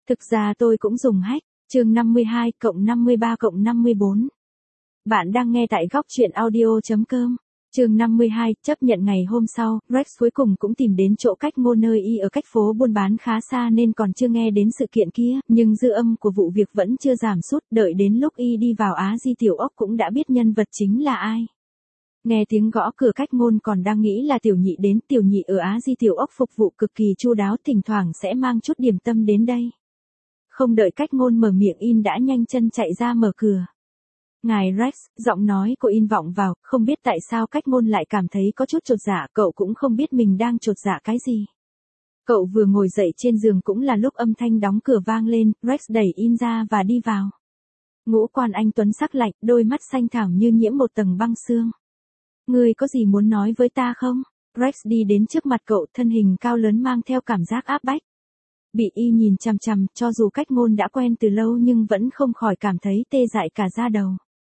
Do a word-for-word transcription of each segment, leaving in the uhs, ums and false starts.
Thực ra tôi cũng dùng hack. Chương năm mươi hai cộng năm mươi ba cộng năm mươi bốn. Bạn đang nghe tại góc truyện audio.com. Chương năm mươi hai, chấp nhận ngày hôm sau, Rex cuối cùng cũng tìm đến chỗ cách ngôn nơi y ở cách phố buôn bán khá xa nên còn chưa nghe đến sự kiện kia, nhưng dư âm của vụ việc vẫn chưa giảm sút, đợi đến lúc y đi vào Á Di Tiểu Ốc cũng đã biết nhân vật chính là ai. Nghe tiếng gõ cửa cách ngôn còn đang nghĩ là tiểu nhị đến, tiểu nhị ở Á Di Tiểu Ốc phục vụ cực kỳ chu đáo, thỉnh thoảng sẽ mang chút điểm tâm đến đây. Không đợi cách ngôn mở miệng in đã nhanh chân chạy ra mở cửa. Ngài Rex, giọng nói của in vọng vào, không biết tại sao cách ngôn lại cảm thấy có chút chột dạ, cậu cũng không biết mình đang chột dạ cái gì. Cậu vừa ngồi dậy trên giường cũng là lúc âm thanh đóng cửa vang lên, Rex đẩy in ra và đi vào. Ngũ quan anh tuấn sắc lạnh, đôi mắt xanh thẳm như nhiễm một tầng băng xương. Ngươi có gì muốn nói với ta không? Rex đi đến trước mặt cậu, thân hình cao lớn mang theo cảm giác áp bách. Bị y nhìn chằm chằm, cho dù cách ngôn đã quen từ lâu nhưng vẫn không khỏi cảm thấy tê dại cả da đầu.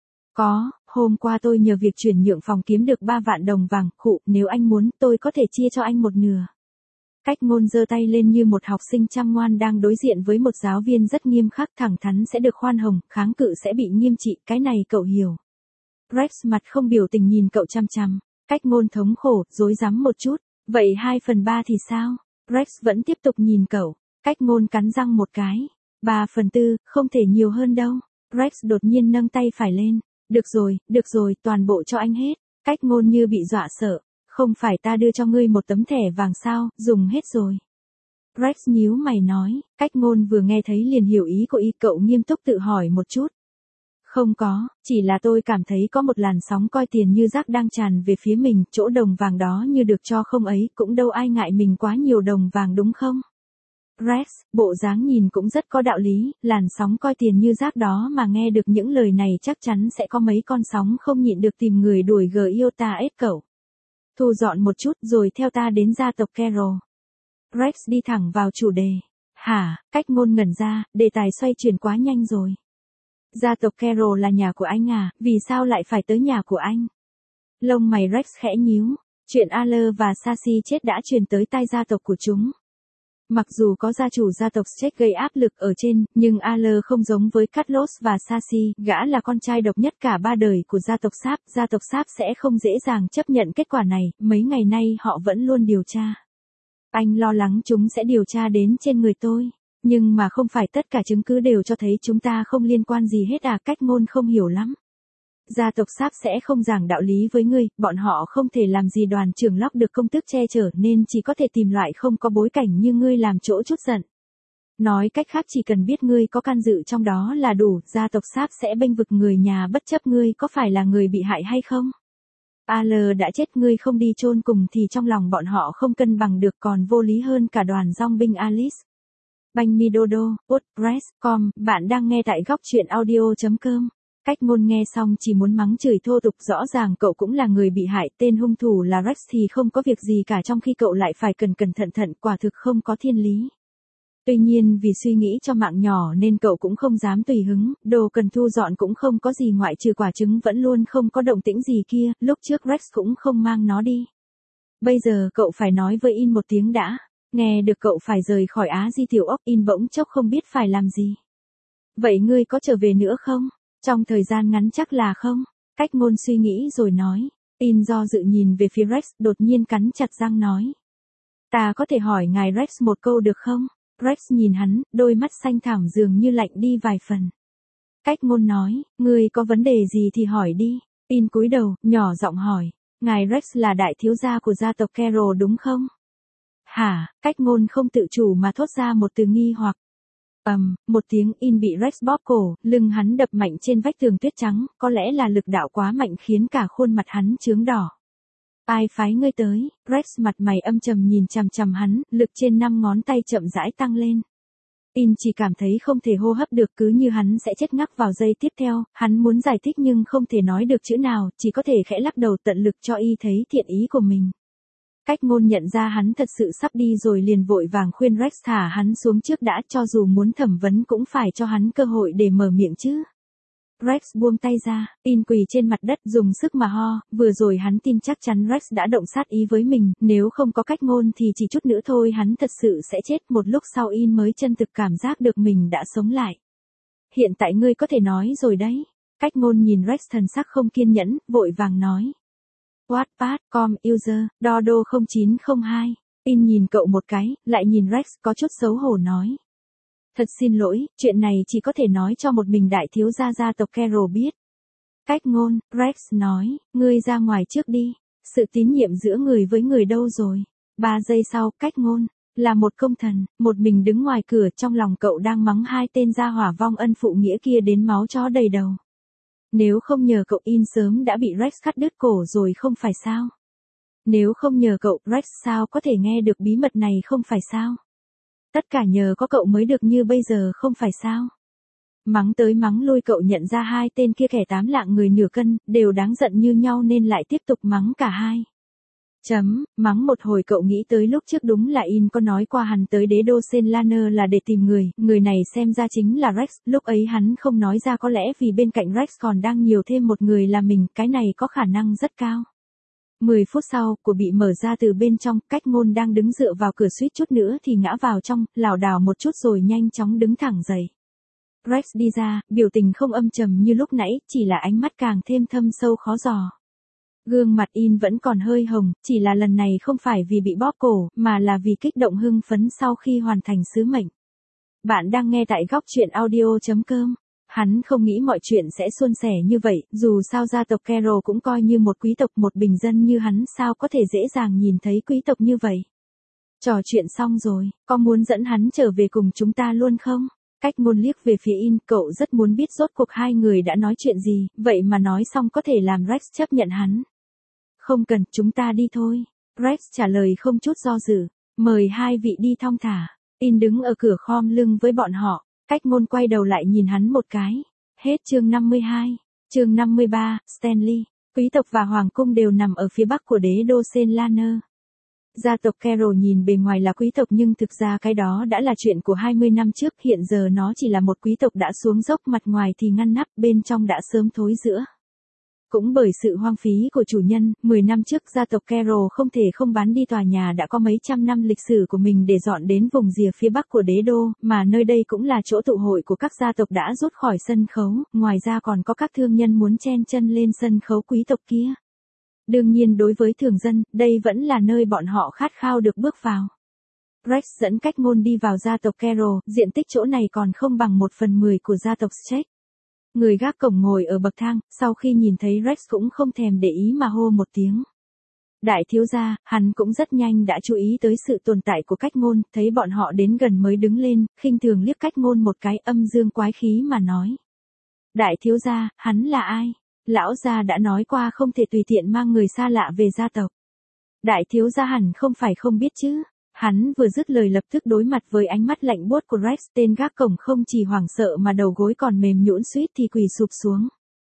Có, hôm qua tôi nhờ việc chuyển nhượng phòng kiếm được ba vạn đồng vàng, khụ, nếu anh muốn tôi có thể chia cho anh một nửa. Cách ngôn giơ tay lên như một học sinh chăm ngoan đang đối diện với một giáo viên rất nghiêm khắc, thẳng thắn sẽ được khoan hồng, kháng cự sẽ bị nghiêm trị, cái này cậu hiểu. Rex mặt không biểu tình nhìn cậu chăm chăm, cách ngôn thống khổ, rối rắm một chút, vậy hai phần ba thì sao? Rex vẫn tiếp tục nhìn cậu, cách ngôn cắn răng một cái, ba phần tư, không thể nhiều hơn đâu. Rex đột nhiên nâng tay phải lên, được rồi, được rồi, toàn bộ cho anh hết. Cách ngôn như bị dọa sợ, không phải ta đưa cho ngươi một tấm thẻ vàng sao, dùng hết rồi. Rex nhíu mày nói, cách ngôn vừa nghe thấy liền hiểu ý của y, cậu nghiêm túc tự hỏi một chút. Không có, chỉ là tôi cảm thấy có một làn sóng coi tiền như rác đang tràn về phía mình, chỗ đồng vàng đó như được cho không ấy, cũng đâu ai ngại mình quá nhiều đồng vàng đúng không? Rex, bộ dáng nhìn cũng rất có đạo lý, làn sóng coi tiền như rác đó mà nghe được những lời này chắc chắn sẽ có mấy con sóng không nhịn được tìm người đuổi gờ yêu ta ết cậu. Thu dọn một chút rồi theo ta đến gia tộc Carol. Rex đi thẳng vào chủ đề. Hả, cách ngôn ngẩn ra, đề tài xoay chuyển quá nhanh rồi. Gia tộc Carol là nhà của anh à, vì sao lại phải tới nhà của anh? Lông mày Rex khẽ nhíu, chuyện Aller và Sassy chết đã truyền tới tai gia tộc của chúng. Mặc dù có gia chủ gia tộc Strake gây áp lực ở trên, nhưng Aller không giống với Carlos và Sassy, gã là con trai độc nhất cả ba đời của gia tộc Sáp, gia tộc Sáp sẽ không dễ dàng chấp nhận kết quả này, mấy ngày nay họ vẫn luôn điều tra. Anh lo lắng chúng sẽ điều tra đến trên người tôi. Nhưng mà không phải tất cả chứng cứ đều cho thấy chúng ta không liên quan gì hết à, cách ngôn không hiểu lắm. Gia tộc Sáp sẽ không giảng đạo lý với ngươi, bọn họ không thể làm gì đoàn trưởng Locke được công tước che chở nên chỉ có thể tìm loại không có bối cảnh như ngươi làm chỗ chút giận. Nói cách khác chỉ cần biết ngươi có can dự trong đó là đủ, gia tộc Sáp sẽ bênh vực người nhà bất chấp ngươi có phải là người bị hại hay không. Aller đã chết, ngươi không đi chôn cùng thì trong lòng bọn họ không cân bằng được, còn vô lý hơn cả đoàn dong binh Alice. Banh mi dodo, WordPress chấm com, bạn đang nghe tại góc truyện audio.com. Cách ngôn nghe xong chỉ muốn mắng chửi thô tục, rõ ràng cậu cũng là người bị hại, tên hung thủ là Rex thì không có việc gì cả trong khi cậu lại phải cẩn cẩn thận thận, quả thực không có thiên lý. Tuy nhiên vì suy nghĩ cho mạng nhỏ nên cậu cũng không dám tùy hứng, đồ cần thu dọn cũng không có gì ngoại trừ quả trứng vẫn luôn không có động tĩnh gì kia, lúc trước Rex cũng không mang nó đi. Bây giờ cậu phải nói với in một tiếng đã. Nghe được cậu phải rời khỏi Á Di Tiểu Ốc, in bỗng chốc không biết phải làm gì. Vậy ngươi có trở về nữa không? Trong thời gian ngắn chắc là không. Cách ngôn suy nghĩ rồi nói. In do dự nhìn về phía Rex, đột nhiên cắn chặt răng nói. Ta có thể hỏi ngài Rex một câu được không? Rex nhìn hắn, đôi mắt xanh thẳm dường như lạnh đi vài phần. Cách ngôn nói, ngươi có vấn đề gì thì hỏi đi. In cúi đầu, nhỏ giọng hỏi. Ngài Rex là đại thiếu gia của gia tộc Carol đúng không? Hả, cách ngôn không tự chủ mà thốt ra một từ nghi hoặc. Ầm, um, một tiếng, in bị Rex bóp cổ, lưng hắn đập mạnh trên vách tường tuyết trắng, có lẽ là lực đạo quá mạnh khiến cả khuôn mặt hắn chướng đỏ. Ai phái ngươi tới? Rex mặt mày âm trầm nhìn chằm chằm hắn, lực trên năm ngón tay chậm rãi tăng lên. In chỉ cảm thấy không thể hô hấp được, cứ như hắn sẽ chết ngắc vào giây tiếp theo, hắn muốn giải thích nhưng không thể nói được chữ nào, chỉ có thể khẽ lắc đầu tận lực cho y thấy thiện ý của mình. Cách ngôn nhận ra hắn thật sự sắp đi rồi liền vội vàng khuyên Rex thả hắn xuống trước đã, cho dù muốn thẩm vấn cũng phải cho hắn cơ hội để mở miệng chứ. Rex buông tay ra, In quỳ trên mặt đất dùng sức mà ho, vừa rồi hắn tin chắc chắn Rex đã động sát ý với mình, nếu không có cách ngôn thì chỉ chút nữa thôi hắn thật sự sẽ chết. Một lúc sau In mới chân thực cảm giác được mình đã sống lại. Hiện tại ngươi có thể nói rồi đấy. Cách ngôn nhìn Rex thần sắc không kiên nhẫn, vội vàng nói. Wattpad, com, user, dodo không chín không hai. In nhìn cậu một cái, lại nhìn Rex có chút xấu hổ nói. Thật xin lỗi, chuyện này chỉ có thể nói cho một mình đại thiếu gia gia tộc Carol biết. Cách ngôn, Rex nói, ngươi ra ngoài trước đi. Sự tín nhiệm giữa người với người đâu rồi? Ba giây sau, cách ngôn, là một công thần, một mình đứng ngoài cửa trong lòng cậu đang mắng hai tên gia hỏa vong ân phụ nghĩa kia đến máu chó đầy đầu. Nếu không nhờ cậu In sớm đã bị Rex cắt đứt cổ rồi không phải sao? Nếu không nhờ cậu, Rex sao có thể nghe được bí mật này không phải sao? Tất cả nhờ có cậu mới được như bây giờ không phải sao? Mắng tới mắng lui cậu nhận ra hai tên kia kẻ tám lạng người nửa cân, đều đáng giận như nhau nên lại tiếp tục mắng cả hai. Chấm, mắng một hồi cậu nghĩ tới lúc trước đúng là In có nói qua hắn tới đế đô Senlaner là để tìm người, người này xem ra chính là Rex, lúc ấy hắn không nói ra có lẽ vì bên cạnh Rex còn đang nhiều thêm một người là mình, cái này có khả năng rất cao. Mười phút sau, cửa bị mở ra từ bên trong, cách ngôn đang đứng dựa vào cửa suýt chút nữa thì ngã vào trong, lảo đảo một chút rồi nhanh chóng đứng thẳng dậy. Rex đi ra, biểu tình không âm trầm như lúc nãy, chỉ là ánh mắt càng thêm thâm sâu khó dò. Gương mặt In vẫn còn hơi hồng, chỉ là lần này không phải vì bị bóp cổ, mà là vì kích động hưng phấn sau khi hoàn thành sứ mệnh. Bạn đang nghe tại góc truyện audio chấm com. Hắn không nghĩ mọi chuyện sẽ suôn sẻ như vậy, dù sao gia tộc Carol cũng coi như một quý tộc, một bình dân như hắn sao có thể dễ dàng nhìn thấy quý tộc như vậy. Trò chuyện xong rồi, có muốn dẫn hắn trở về cùng chúng ta luôn không? Cách ngôn liếc về phía In, cậu rất muốn biết rốt cuộc hai người đã nói chuyện gì, vậy mà nói xong có thể làm Rex chấp nhận hắn. Không cần, chúng ta đi thôi. Rex trả lời không chút do dự, mời hai vị đi thong thả. In đứng ở cửa khom lưng với bọn họ, cách ngôn quay đầu lại nhìn hắn một cái. Hết chương năm mươi hai, chương năm mươi ba, Stanley. Quý tộc và hoàng cung đều nằm ở phía bắc của đế đô Senlaner. Gia tộc Carol nhìn bề ngoài là quý tộc nhưng thực ra cái đó đã là chuyện của hai mươi năm trước, hiện giờ nó chỉ là một quý tộc đã xuống dốc, mặt ngoài thì ngăn nắp, bên trong đã sớm thối rữa. Cũng bởi sự hoang phí của chủ nhân, mười năm trước gia tộc Carol không thể không bán đi tòa nhà đã có mấy trăm năm lịch sử của mình để dọn đến vùng rìa phía bắc của đế đô, mà nơi đây cũng là chỗ tụ hội của các gia tộc đã rút khỏi sân khấu, ngoài ra còn có các thương nhân muốn chen chân lên sân khấu quý tộc kia. Đương nhiên đối với thường dân, đây vẫn là nơi bọn họ khát khao được bước vào. Rex dẫn cách ngôn đi vào gia tộc Carol, diện tích chỗ này còn không bằng một phần mười của gia tộc Streck. Người gác cổng ngồi ở bậc thang, sau khi nhìn thấy Rex cũng không thèm để ý mà hô một tiếng. Đại thiếu gia, hắn cũng rất nhanh đã chú ý tới sự tồn tại của cách ngôn, thấy bọn họ đến gần mới đứng lên, khinh thường liếc cách ngôn một cái, âm dương quái khí mà nói. Đại thiếu gia, hắn là ai? Lão gia đã nói qua không thể tùy tiện mang người xa lạ về gia tộc. Đại thiếu gia hẳn không phải không biết chứ. Hắn vừa dứt lời lập tức đối mặt với ánh mắt lạnh buốt của Rex, tên gác cổng không chỉ hoảng sợ mà đầu gối còn mềm nhũn suýt thì quỳ sụp xuống.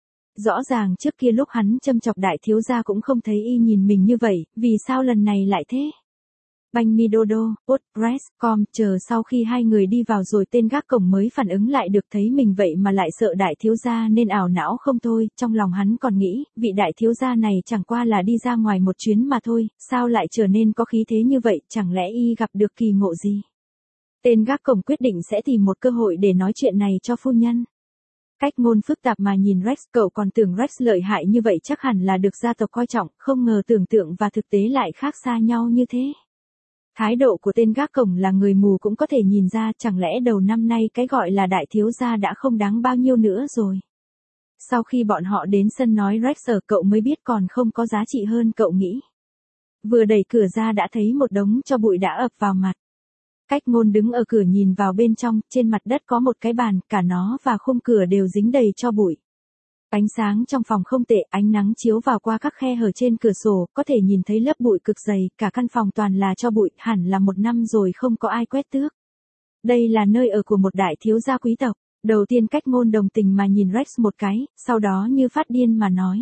Rõ ràng trước kia lúc hắn châm chọc đại thiếu gia cũng không thấy y nhìn mình như vậy, vì sao lần này lại thế? Banh mi dodo, ốt, Rex, com, chờ sau khi hai người đi vào rồi tên gác cổng mới phản ứng lại được, thấy mình vậy mà lại sợ đại thiếu gia nên ảo não không thôi, trong lòng hắn còn nghĩ, vị đại thiếu gia này chẳng qua là đi ra ngoài một chuyến mà thôi, sao lại trở nên có khí thế như vậy, chẳng lẽ y gặp được kỳ ngộ gì? Tên gác cổng quyết định sẽ tìm một cơ hội để nói chuyện này cho phu nhân. Cách ngôn phức tạp mà nhìn Rex, cậu còn tưởng Rex lợi hại như vậy chắc hẳn là được gia tộc coi trọng, không ngờ tưởng tượng và thực tế lại khác xa nhau như thế. Thái độ của tên gác cổng là người mù cũng có thể nhìn ra, chẳng lẽ đầu năm nay cái gọi là đại thiếu gia đã không đáng bao nhiêu nữa rồi. Sau khi bọn họ đến sân nói Rex ở, cậu mới biết còn không có giá trị hơn cậu nghĩ. Vừa đẩy cửa ra đã thấy một đống tro bụi đã ập vào mặt. Cách ngôn đứng ở cửa nhìn vào bên trong, trên mặt đất có một cái bàn, cả nó và khung cửa đều dính đầy tro bụi. Ánh sáng trong phòng không tệ, ánh nắng chiếu vào qua các khe hở trên cửa sổ, có thể nhìn thấy lớp bụi cực dày, cả căn phòng toàn là tro bụi, hẳn là một năm rồi không có ai quét tước. Đây là nơi ở của một đại thiếu gia quý tộc. Đầu tiên cách ngôn đồng tình mà nhìn Rex một cái, sau đó như phát điên mà nói.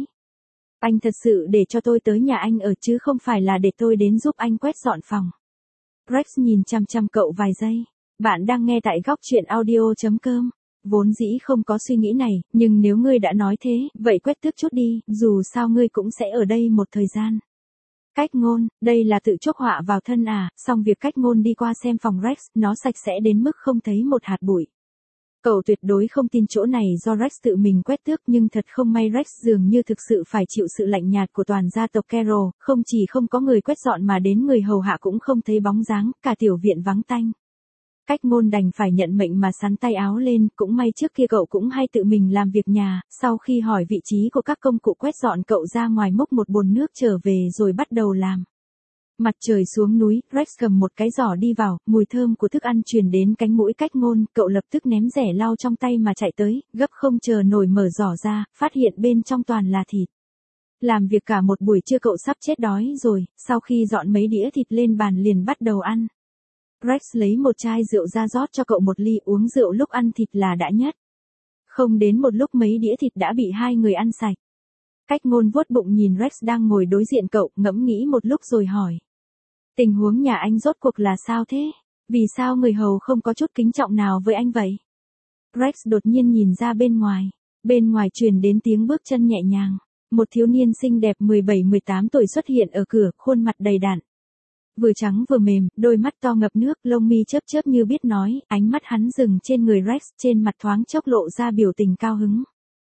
Anh thật sự để cho tôi tới nhà anh ở chứ không phải là để tôi đến giúp anh quét dọn phòng. Rex nhìn chăm chăm cậu vài giây. Bạn đang nghe tại góc truyện audio chấm com. vốn dĩ không có suy nghĩ này, nhưng nếu ngươi đã nói thế, vậy quét tước chút đi, dù sao ngươi cũng sẽ ở đây một thời gian. Cách ngôn, đây là tự chuốc họa vào thân à, xong việc cách ngôn đi qua xem phòng Rex, nó sạch sẽ đến mức không thấy một hạt bụi. Cậu tuyệt đối không tin chỗ này do Rex tự mình quét tước, nhưng thật không may Rex dường như thực sự phải chịu sự lạnh nhạt của toàn gia tộc Carol, không chỉ không có người quét dọn mà đến người hầu hạ cũng không thấy bóng dáng, cả tiểu viện vắng tanh. Cách ngôn đành phải nhận mệnh mà sắn tay áo lên, cũng may trước kia cậu cũng hay tự mình làm việc nhà, sau khi hỏi vị trí của các công cụ quét dọn cậu ra ngoài múc một bồn nước trở về rồi bắt đầu làm. Mặt trời xuống núi, Rex cầm một cái giỏ đi vào, mùi thơm của thức ăn truyền đến cánh mũi cách ngôn, cậu lập tức ném rẻ lau trong tay mà chạy tới, gấp không chờ nổi mở giỏ ra, phát hiện bên trong toàn là thịt. Làm việc cả một buổi trưa cậu sắp chết đói rồi, sau khi dọn mấy đĩa thịt lên bàn liền bắt đầu ăn. Rex lấy một chai rượu ra rót cho cậu một ly, uống rượu lúc ăn thịt là đã nhất. Không đến một lúc mấy đĩa thịt đã bị hai người ăn sạch. Cách ngôn vuốt bụng nhìn Rex đang ngồi đối diện cậu, ngẫm nghĩ một lúc rồi hỏi. Tình huống nhà anh rốt cuộc là sao thế? Vì sao người hầu không có chút kính trọng nào với anh vậy? Rex đột nhiên nhìn ra bên ngoài. Bên ngoài truyền đến tiếng bước chân nhẹ nhàng. Một thiếu niên xinh đẹp mười bảy mười tám tuổi xuất hiện ở cửa, khuôn mặt đầy đặn. Vừa trắng vừa mềm, đôi mắt to ngập nước, lông mi chớp chớp như biết nói, ánh mắt hắn dừng trên người Rex, trên mặt thoáng chốc lộ ra biểu tình cao hứng.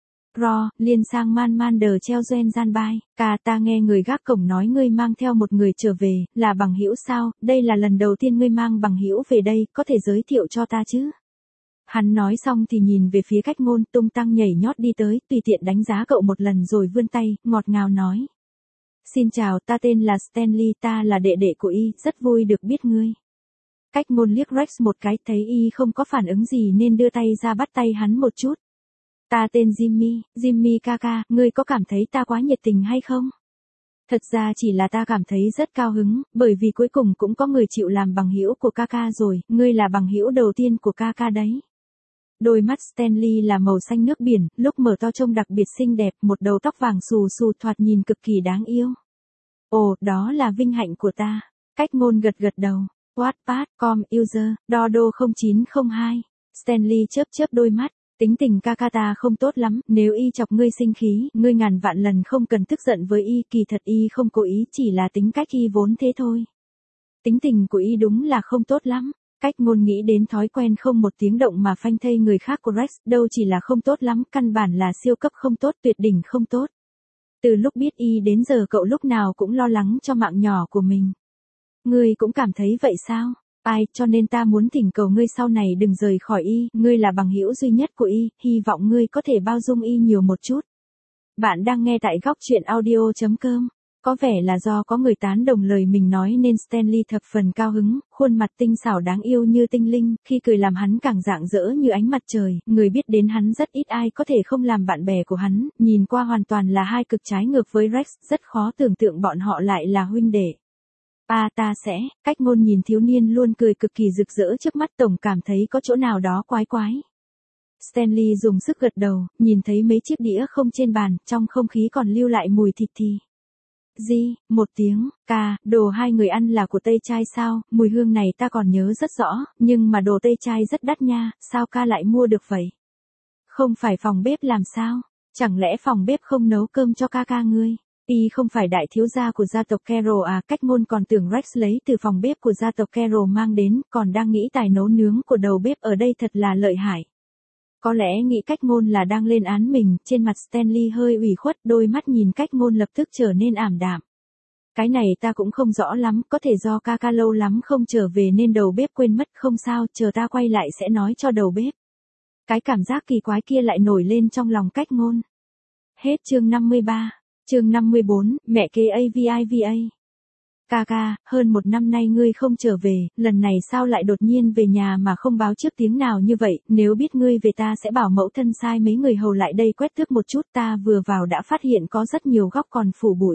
Ro, liên sang man man đờ treo doen gian bai, ca ta nghe người gác cổng nói ngươi mang theo một người trở về, là bằng hữu sao, đây là lần đầu tiên ngươi mang bằng hữu về đây, có thể giới thiệu cho ta chứ? Hắn nói xong thì nhìn về phía cách ngôn, tung tăng nhảy nhót đi tới, tùy tiện đánh giá cậu một lần rồi vươn tay, ngọt ngào nói. Xin chào, ta tên là Stanley, ta là đệ đệ của y, rất vui được biết ngươi. Cách ngôn liếc Rex một cái, thấy y không có phản ứng gì nên đưa tay ra bắt tay hắn một chút. Ta tên Jimmy, Jimmy kaka, ngươi có cảm thấy ta quá nhiệt tình hay không? Thật ra chỉ là ta cảm thấy rất cao hứng, bởi vì cuối cùng cũng có người chịu làm bằng hữu của kaka rồi, ngươi là bằng hữu đầu tiên của kaka đấy. Đôi mắt Stanley là màu xanh nước biển, lúc mở to trông đặc biệt xinh đẹp, một đầu tóc vàng xù xù thoạt nhìn cực kỳ đáng yêu. Ồ, đó là vinh hạnh của ta. Cách ngôn gật gật đầu. Wattpad, com, user, Dodo không chín không hai. Stanley chớp chớp đôi mắt. Tính tình kaka ta không tốt lắm, nếu y chọc ngươi sinh khí, ngươi ngàn vạn lần không cần tức giận với y, kỳ thật y không cố ý, chỉ là tính cách y vốn thế thôi. Tính tình của y đúng là không tốt lắm. Cách ngôn nghĩ đến thói quen không một tiếng động mà phanh thây người khác của Rex, đâu chỉ là không tốt lắm, căn bản là siêu cấp không tốt, tuyệt đỉnh không tốt. Từ lúc biết y đến giờ cậu lúc nào cũng lo lắng cho mạng nhỏ của mình. Ngươi cũng cảm thấy vậy sao? Ai, cho nên ta muốn thỉnh cầu ngươi sau này đừng rời khỏi y, ngươi là bằng hữu duy nhất của y, hy vọng ngươi có thể bao dung y nhiều một chút. Bạn đang nghe tại góc truyện audio chấm com. Có vẻ là do có người tán đồng lời mình nói nên Stanley thập phần cao hứng, khuôn mặt tinh xảo đáng yêu như tinh linh, khi cười làm hắn càng rạng rỡ như ánh mặt trời, người biết đến hắn rất ít ai có thể không làm bạn bè của hắn, nhìn qua hoàn toàn là hai cực trái ngược với Rex, rất khó tưởng tượng bọn họ lại là huynh đệ. À ta sẽ, cách ngôn nhìn thiếu niên luôn cười cực kỳ rực rỡ trước mắt tổng cảm thấy có chỗ nào đó quái quái. Stanley dùng sức gật đầu, nhìn thấy mấy chiếc đĩa không trên bàn, trong không khí còn lưu lại mùi thịt thì. Di, một tiếng, ca, đồ hai người ăn là của Tây Trai sao, mùi hương này ta còn nhớ rất rõ, nhưng mà đồ Tây Trai rất đắt nha, sao ca lại mua được vậy? Không phải phòng bếp làm sao? Chẳng lẽ phòng bếp không nấu cơm cho ca ca ngươi? Y không phải đại thiếu gia của gia tộc Carol à, cách ngôn còn tưởng Rex lấy từ phòng bếp của gia tộc Carol mang đến, còn đang nghĩ tài nấu nướng của đầu bếp ở đây thật là lợi hại. Có lẽ nghĩ cách ngôn là đang lên án mình, trên mặt Stanley hơi ủy khuất, đôi mắt nhìn cách ngôn lập tức trở nên ảm đạm. Cái này ta cũng không rõ lắm, có thể do ca ca lâu lắm không trở về nên đầu bếp quên mất, không sao, chờ ta quay lại sẽ nói cho đầu bếp. Cái cảm giác kỳ quái kia lại nổi lên trong lòng cách ngôn. Hết chương năm mươi ba, chương năm mươi bốn, mẹ kế a vê i vê a. Ca ca, hơn một năm nay ngươi không trở về, lần này sao lại đột nhiên về nhà mà không báo trước tiếng nào như vậy, nếu biết ngươi về ta sẽ bảo mẫu thân sai mấy người hầu lại đây quét tước một chút, ta vừa vào đã phát hiện có rất nhiều góc còn phủ bụi.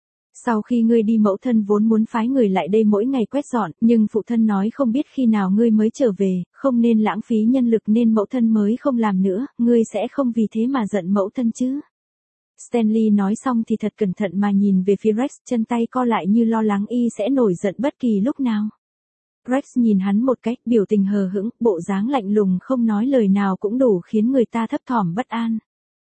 Sau khi ngươi đi mẫu thân vốn muốn phái người lại đây mỗi ngày quét dọn, nhưng phụ thân nói không biết khi nào ngươi mới trở về, không nên lãng phí nhân lực nên mẫu thân mới không làm nữa, ngươi sẽ không vì thế mà giận mẫu thân chứ. Stanley nói xong thì thật cẩn thận mà nhìn về phía Rex, chân tay co lại như lo lắng y sẽ nổi giận bất kỳ lúc nào. Rex nhìn hắn một cái, biểu tình hờ hững, bộ dáng lạnh lùng không nói lời nào cũng đủ khiến người ta thấp thỏm bất an.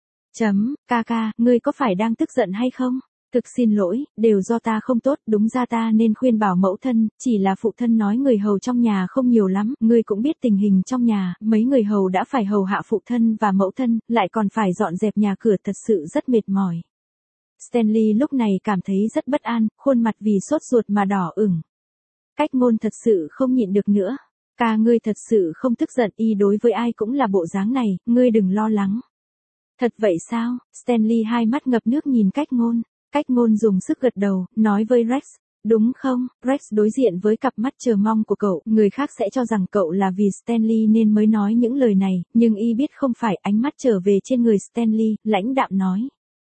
Chấm, ca ca, ngươi có phải đang tức giận hay không? Thực xin lỗi, đều do ta không tốt, đúng ra ta nên khuyên bảo mẫu thân, chỉ là phụ thân nói người hầu trong nhà không nhiều lắm, ngươi cũng biết tình hình trong nhà, mấy người hầu đã phải hầu hạ phụ thân và mẫu thân, lại còn phải dọn dẹp nhà cửa thật sự rất mệt mỏi. Stanley lúc này cảm thấy rất bất an, khuôn mặt vì sốt ruột mà đỏ ửng. Cách ngôn thật sự không nhịn được nữa. Ca ngươi thật sự không tức giận, y đối với ai cũng là bộ dáng này, ngươi đừng lo lắng. Thật vậy sao? Stanley hai mắt ngập nước nhìn cách ngôn. Cách ngôn dùng sức gật đầu, nói với Rex. Đúng không? Rex đối diện với cặp mắt chờ mong của cậu, người khác sẽ cho rằng cậu là vì Stanley nên mới nói những lời này, nhưng y biết không phải, ánh mắt trở về trên người Stanley, lãnh đạm nói.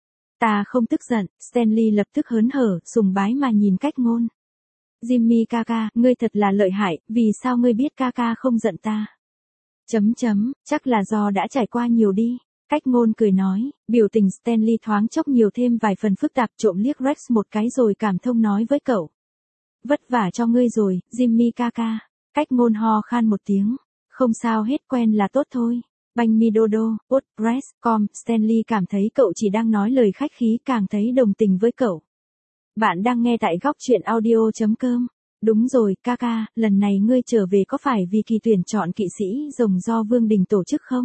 Ta không tức giận, Stanley lập tức hớn hở, sùng bái mà nhìn cách ngôn. Jimmy ca ca, ngươi thật là lợi hại, vì sao ngươi biết ca ca không giận ta? Chấm chấm, chắc là do đã trải qua nhiều đi. Cách ngôn cười nói, biểu tình Stanley thoáng chốc nhiều thêm vài phần phức tạp, trộm liếc Rex một cái rồi cảm thông nói với cậu. Vất vả cho ngươi rồi, Jimmy ca ca. Cách ngôn ho khan một tiếng. Không sao hết, quen là tốt thôi. Banh mi đô đô, út, Rex, com, Stanley cảm thấy cậu chỉ đang nói lời khách khí, càng thấy đồng tình với cậu. Bạn đang nghe tại góc truyện audio chấm com. Đúng rồi, ca ca, lần này ngươi trở về có phải vì kỳ tuyển chọn kỵ sĩ rồng do Vương Đình tổ chức không?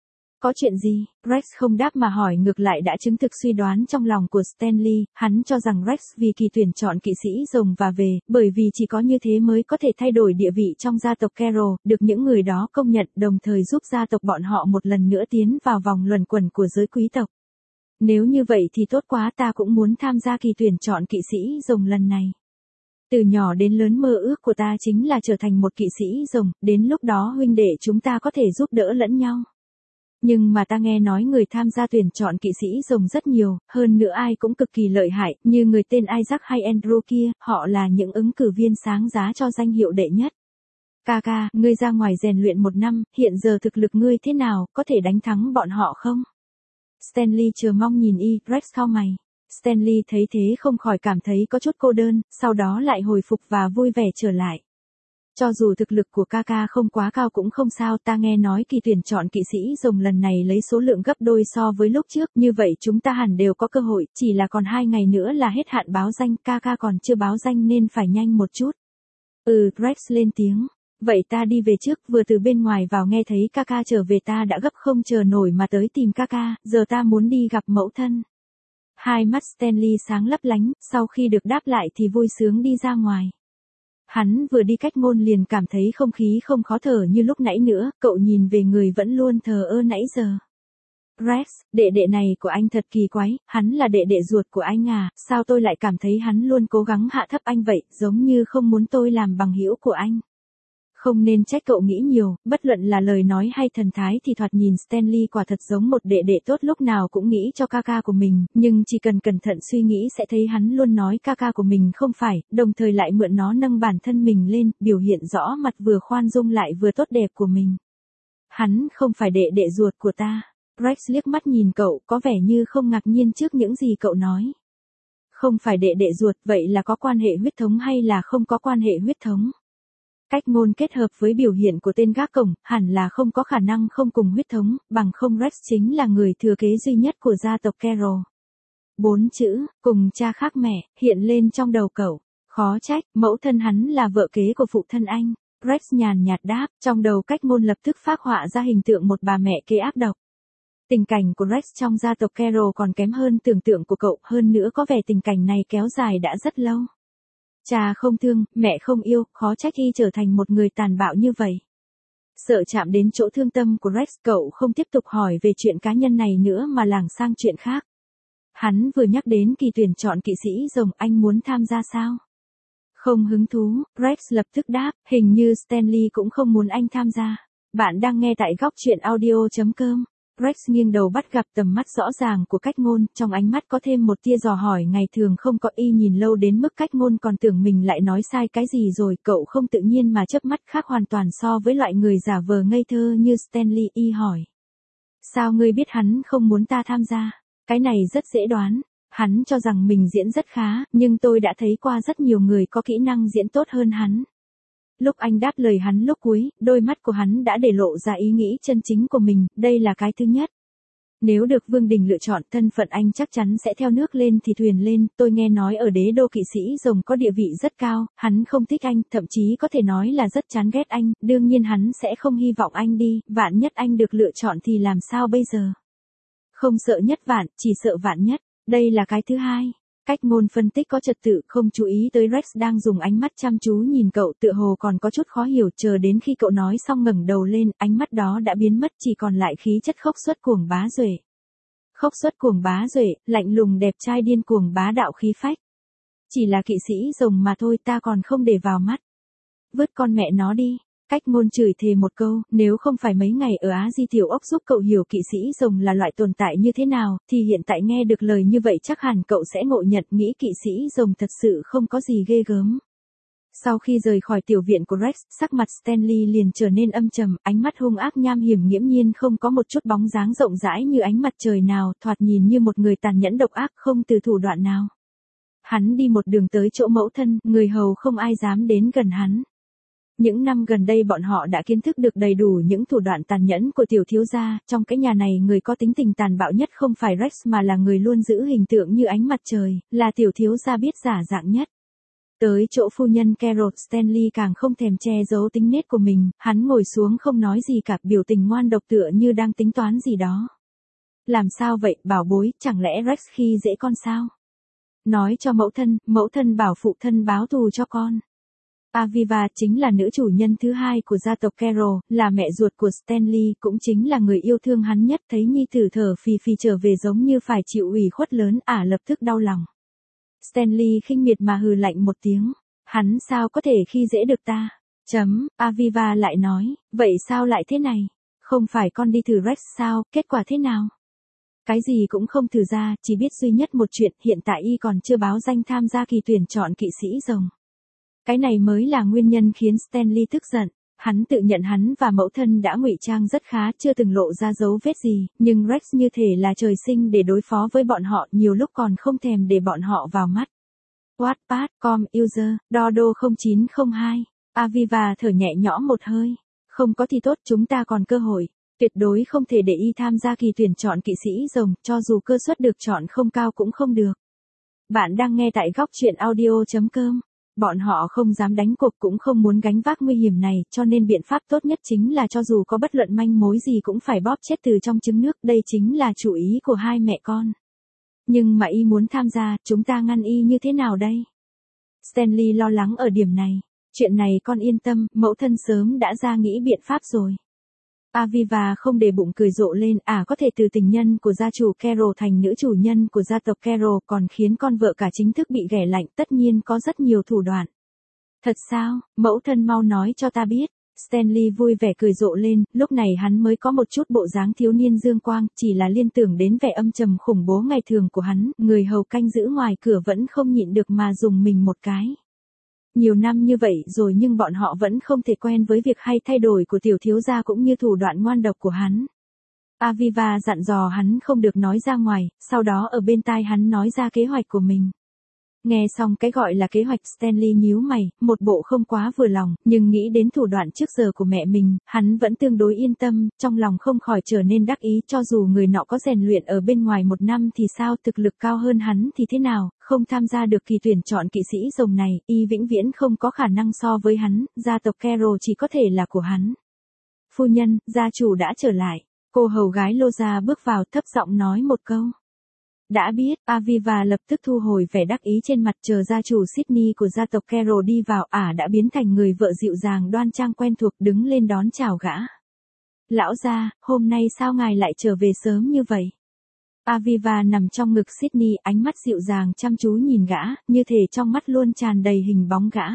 Có chuyện gì? Rex không đáp mà hỏi ngược lại đã chứng thực suy đoán trong lòng của Stanley, hắn cho rằng Rex vì kỳ tuyển chọn kỵ sĩ rồng và về, bởi vì chỉ có như thế mới có thể thay đổi địa vị trong gia tộc Carroll, được những người đó công nhận, đồng thời giúp gia tộc bọn họ một lần nữa tiến vào vòng luẩn quẩn của giới quý tộc. Nếu như vậy thì tốt quá, ta cũng muốn tham gia kỳ tuyển chọn kỵ sĩ rồng lần này. Từ nhỏ đến lớn mơ ước của ta chính là trở thành một kỵ sĩ rồng, đến lúc đó huynh đệ chúng ta có thể giúp đỡ lẫn nhau. Nhưng mà ta nghe nói người tham gia tuyển chọn kỵ sĩ rồng rất nhiều, hơn nữa ai cũng cực kỳ lợi hại, như người tên Isaac hay Andrew kia, họ là những ứng cử viên sáng giá cho danh hiệu đệ nhất. Ca ca, ngươi ra ngoài rèn luyện một năm, hiện giờ thực lực ngươi thế nào, có thể đánh thắng bọn họ không? Stanley chờ mong nhìn y, Rex cau mày. Stanley thấy thế không khỏi cảm thấy có chút cô đơn, sau đó lại hồi phục và vui vẻ trở lại. Cho dù thực lực của ca ca không quá cao cũng không sao, ta nghe nói kỳ tuyển chọn kỵ sĩ rồng lần này lấy số lượng gấp đôi so với lúc trước, như vậy chúng ta hẳn đều có cơ hội, chỉ là còn hai ngày nữa là hết hạn báo danh, ca ca còn chưa báo danh nên phải nhanh một chút. Ừ, Rex lên tiếng. Vậy ta đi về trước, vừa từ bên ngoài vào nghe thấy ca ca trở về ta đã gấp không chờ nổi mà tới tìm ca ca, giờ ta muốn đi gặp mẫu thân. Hai mắt Stanley sáng lấp lánh, sau khi được đáp lại thì vui sướng đi ra ngoài. Hắn vừa đi cách ngôn liền cảm thấy không khí không khó thở như lúc nãy nữa, cậu nhìn về người vẫn luôn thờ ơ nãy giờ. Rex, đệ đệ này của anh thật kỳ quái, hắn là đệ đệ ruột của anh à, sao tôi lại cảm thấy hắn luôn cố gắng hạ thấp anh vậy, giống như không muốn tôi làm bằng hữu của anh. Không nên trách cậu nghĩ nhiều, bất luận là lời nói hay thần thái thì thoạt nhìn Stanley quả thật giống một đệ đệ tốt, lúc nào cũng nghĩ cho ca ca của mình, nhưng chỉ cần cẩn thận suy nghĩ sẽ thấy hắn luôn nói ca ca của mình không phải, đồng thời lại mượn nó nâng bản thân mình lên, biểu hiện rõ mặt vừa khoan dung lại vừa tốt đẹp của mình. Hắn không phải đệ đệ ruột của ta. Rex liếc mắt nhìn cậu, có vẻ như không ngạc nhiên trước những gì cậu nói. Không phải đệ đệ ruột, vậy là có quan hệ huyết thống hay là không có quan hệ huyết thống? Cách ngôn kết hợp với biểu hiện của tên gác cổng, hẳn là không có khả năng không cùng huyết thống, bằng không Rex chính là người thừa kế duy nhất của gia tộc Carroll. Bốn chữ, cùng cha khác mẹ, hiện lên trong đầu cậu. Khó trách, mẫu thân hắn là vợ kế của phụ thân anh. Rex nhàn nhạt đáp, trong đầu cách ngôn lập tức phác họa ra hình tượng một bà mẹ kế ác độc. Tình cảnh của Rex trong gia tộc Carroll còn kém hơn tưởng tượng của cậu, hơn nữa có vẻ tình cảnh này kéo dài đã rất lâu. Cha không thương, mẹ không yêu, khó trách y trở thành một người tàn bạo như vậy. Sợ chạm đến chỗ thương tâm của Rex, cậu không tiếp tục hỏi về chuyện cá nhân này nữa mà lảng sang chuyện khác. Hắn vừa nhắc đến kỳ tuyển chọn kỵ sĩ rồng, anh muốn tham gia sao? Không hứng thú, Rex lập tức đáp, hình như Stanley cũng không muốn anh tham gia. Bạn đang nghe tại góc truyện audio chấm com. Rex nghiêng đầu bắt gặp tầm mắt rõ ràng của cách ngôn, trong ánh mắt có thêm một tia dò hỏi ngày thường không có, y nhìn lâu đến mức cách ngôn còn tưởng mình lại nói sai cái gì rồi, cậu không tự nhiên mà chớp mắt, khác hoàn toàn so với loại người giả vờ ngây thơ như Stanley. Y hỏi. Sao ngươi biết hắn không muốn ta tham gia? Cái này rất dễ đoán. Hắn cho rằng mình diễn rất khá, nhưng tôi đã thấy qua rất nhiều người có kỹ năng diễn tốt hơn hắn. Lúc anh đáp lời hắn lúc cuối, đôi mắt của hắn đã để lộ ra ý nghĩ chân chính của mình, đây là cái thứ nhất. Nếu được Vương Đình lựa chọn, thân phận anh chắc chắn sẽ theo nước lên thì thuyền lên, tôi nghe nói ở đế đô kỵ sĩ rồng có địa vị rất cao, hắn không thích anh, thậm chí có thể nói là rất chán ghét anh, đương nhiên hắn sẽ không hy vọng anh đi, vạn nhất anh được lựa chọn thì làm sao bây giờ? Không sợ nhất vạn, chỉ sợ vạn nhất, đây là cái thứ hai. Cách ngôn phân tích có trật tự, không chú ý tới Rex đang dùng ánh mắt chăm chú nhìn cậu, tựa hồ còn có chút khó hiểu, chờ đến khi cậu nói xong ngẩng đầu lên, ánh mắt đó đã biến mất, chỉ còn lại khí chất khốc xuất cuồng bá duệ. Khốc xuất cuồng bá duệ, lạnh lùng đẹp trai điên cuồng bá đạo khí phách. Chỉ là kỵ sĩ rồng mà thôi, ta còn không để vào mắt. Vứt con mẹ nó đi. Cách ngôn chửi thề một câu, nếu không phải mấy ngày ở Á Di Tiểu Ốc giúp cậu hiểu kỵ sĩ rồng là loại tồn tại như thế nào, thì hiện tại nghe được lời như vậy chắc hẳn cậu sẽ ngộ nhận nghĩ kỵ sĩ rồng thật sự không có gì ghê gớm. Sau khi rời khỏi tiểu viện của Rex, sắc mặt Stanley liền trở nên âm trầm, ánh mắt hung ác nham hiểm nghiễm nhiên không có một chút bóng dáng rộng rãi như ánh mặt trời nào, thoạt nhìn như một người tàn nhẫn độc ác không từ thủ đoạn nào. Hắn đi một đường tới chỗ mẫu thân, người hầu không ai dám đến gần hắn. Những năm gần đây bọn họ đã kiến thức được đầy đủ những thủ đoạn tàn nhẫn của tiểu thiếu gia, trong cái nhà này người có tính tình tàn bạo nhất không phải Rex mà là người luôn giữ hình tượng như ánh mặt trời, là tiểu thiếu gia biết giả dạng nhất. Tới chỗ phu nhân Carol, Stanley càng không thèm che giấu tính nết của mình, hắn ngồi xuống không nói gì cả, biểu tình ngoan độc tựa như đang tính toán gì đó. Làm sao vậy, bảo bối, chẳng lẽ Rex khi dễ con sao? Nói cho mẫu thân, mẫu thân bảo phụ thân báo thù cho con. Aviva chính là nữ chủ nhân thứ hai của gia tộc Carol, là mẹ ruột của Stanley, cũng chính là người yêu thương hắn nhất, thấy nhi tử thở phì phì trở về giống như phải chịu ủy khuất lớn, ả lập tức đau lòng. Stanley khinh miệt mà hừ lạnh một tiếng, hắn sao có thể khi dễ được ta? Chấm, Aviva lại nói, vậy sao lại thế này? Không phải con đi thử Rex sao, kết quả thế nào? Cái gì cũng không thử ra, chỉ biết duy nhất một chuyện, hiện tại y còn chưa báo danh tham gia kỳ tuyển chọn kỵ sĩ rồng. Cái này mới là nguyên nhân khiến Stanley tức giận. Hắn tự nhận hắn và mẫu thân đã ngụy trang rất khá, chưa từng lộ ra dấu vết gì, nhưng Rex như thể là trời sinh để đối phó với bọn họ, nhiều lúc còn không thèm để bọn họ vào mắt. Wattpad chấm com user, Dodo không chín không hai. Aviva thở nhẹ nhõm một hơi. Không có thì tốt, chúng ta còn cơ hội. Tuyệt đối không thể để y tham gia kỳ tuyển chọn kỵ sĩ rồng, cho dù cơ suất được chọn không cao cũng không được. Bạn đang nghe tại góc truyện audio chấm com. Bọn họ không dám đánh cuộc cũng không muốn gánh vác nguy hiểm này, cho nên biện pháp tốt nhất chính là cho dù có bất luận manh mối gì cũng phải bóp chết từ trong trứng nước, đây chính là chủ ý của hai mẹ con. Nhưng mà y muốn tham gia, chúng ta ngăn y như thế nào đây? Stanley lo lắng ở điểm này. Chuyện này con yên tâm, mẫu thân sớm đã ra nghĩ biện pháp rồi. Aviva không để bụng cười rộ lên, à có thể từ tình nhân của gia chủ Carol thành nữ chủ nhân của gia tộc Carol, còn khiến con vợ cả chính thức bị ghẻ lạnh, tất nhiên có rất nhiều thủ đoạn. Thật sao, mẫu thân mau nói cho ta biết. Stanley vui vẻ cười rộ lên, lúc này hắn mới có một chút bộ dáng thiếu niên dương quang, chỉ là liên tưởng đến vẻ âm trầm khủng bố ngày thường của hắn, người hầu canh giữ ngoài cửa vẫn không nhịn được mà dùng mình một cái. Nhiều năm như vậy rồi nhưng bọn họ vẫn không thể quen với việc hay thay đổi của tiểu thiếu gia cũng như thủ đoạn ngoan độc của hắn. Aviva dặn dò hắn không được nói ra ngoài, sau đó ở bên tai hắn nói ra kế hoạch của mình. Nghe xong cái gọi là kế hoạch, Stanley nhíu mày, một bộ không quá vừa lòng, nhưng nghĩ đến thủ đoạn trước giờ của mẹ mình, hắn vẫn tương đối yên tâm, trong lòng không khỏi trở nên đắc ý, cho dù người nọ có rèn luyện ở bên ngoài một năm thì sao, thực lực cao hơn hắn thì thế nào, không tham gia được kỳ tuyển chọn kỵ sĩ rồng này, y vĩnh viễn không có khả năng so với hắn, gia tộc Carol chỉ có thể là của hắn. Phu nhân, gia chủ đã trở lại, cô hầu gái Loza bước vào thấp giọng nói một câu. Đã biết, Aviva lập tức thu hồi vẻ đắc ý trên mặt, chờ gia chủ Sydney của gia tộc Carol đi vào, ả à đã biến thành người vợ dịu dàng đoan trang quen thuộc, đứng lên đón chào gã. Lão gia, hôm nay sao ngài lại trở về sớm như vậy? Aviva nằm trong ngực Sydney, ánh mắt dịu dàng chăm chú nhìn gã, như thể trong mắt luôn tràn đầy hình bóng gã.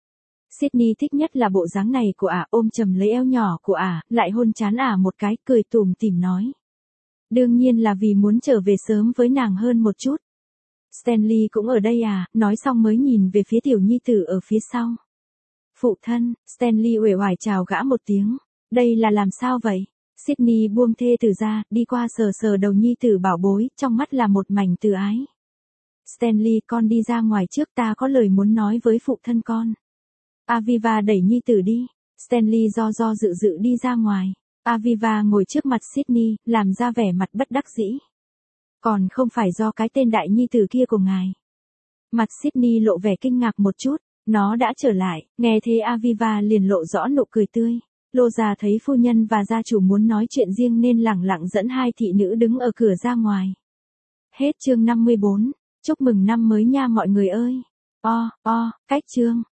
Sydney thích nhất là bộ dáng này của ả, ôm chầm lấy eo nhỏ của ả, lại hôn trán ả một cái, cười tủm tỉm nói. Đương nhiên là vì muốn trở về sớm với nàng hơn một chút. Stanley cũng ở đây à, nói xong mới nhìn về phía tiểu nhi tử ở phía sau. Phụ thân, Stanley uể oải chào gã một tiếng. Đây là làm sao vậy? Sydney buông thê tử ra, đi qua sờ sờ đầu nhi tử bảo bối, trong mắt là một mảnh từ ái. Stanley, con đi ra ngoài trước, ta có lời muốn nói với phụ thân con. Aviva đẩy nhi tử đi. Stanley do do dự dự đi ra ngoài. Aviva ngồi trước mặt Sydney, làm ra vẻ mặt bất đắc dĩ. Còn không phải do cái tên đại nhi tử kia của ngài. Mặt Sydney lộ vẻ kinh ngạc một chút. Nó đã trở lại, nghe thế Aviva liền lộ rõ nụ cười tươi. Lô già thấy phu nhân và gia chủ muốn nói chuyện riêng nên lẳng lặng dẫn hai thị nữ đứng ở cửa ra ngoài. Hết chương năm mươi bốn. Chúc mừng năm mới nha mọi người ơi. O, o, cách chương.